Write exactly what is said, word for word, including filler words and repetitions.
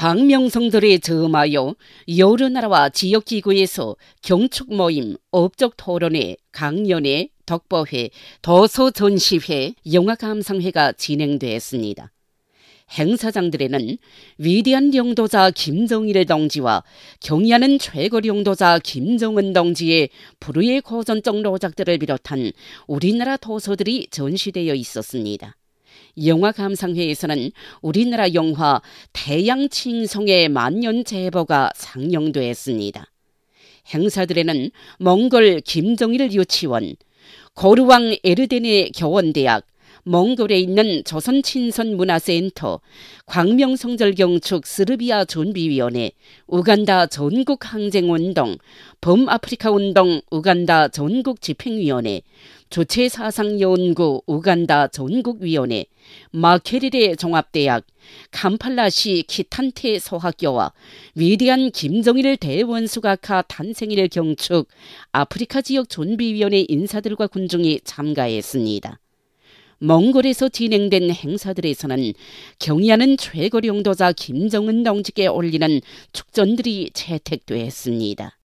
광명성들에 저음하여 여러 나라와 지역기구에서 경축 모임, 업적 토론회, 강연회, 덕보회, 도서전시회, 영화감상회가 진행되었습니다. 행사장들에는 위대한 영도자 김정일 동지와 경의하는 최고 영도자 김정은 동지의 불후의 고전적 로작들을 비롯한 우리나라 도서들이 전시되어 있었습니다. 영화감상회에서는 우리나라 영화 태양칭송의 만년제보가 상영되었습니다. 행사들에는 몽골 김정일 유치원, 고르왕 에르덴의 교원대학, 몽골에 있는 조선친선문화센터, 광명성절경축 스르비아 준비위원회, 우간다 전국항쟁운동, 범아프리카운동 우간다 전국집행위원회, 주체사상연구 우간다 전국위원회, 마케릴의 종합대학, 캄팔라시 키탄테 소학교와 위대한 김정일 대원수각화 탄생일 경축 아프리카 지역 준비위원회 인사들과 군중이 참가했습니다. 몽골에서 진행된 행사들에서는 경의하는 최고 영도자 김정은 동지께 올리는 축전들이 채택되었습니다.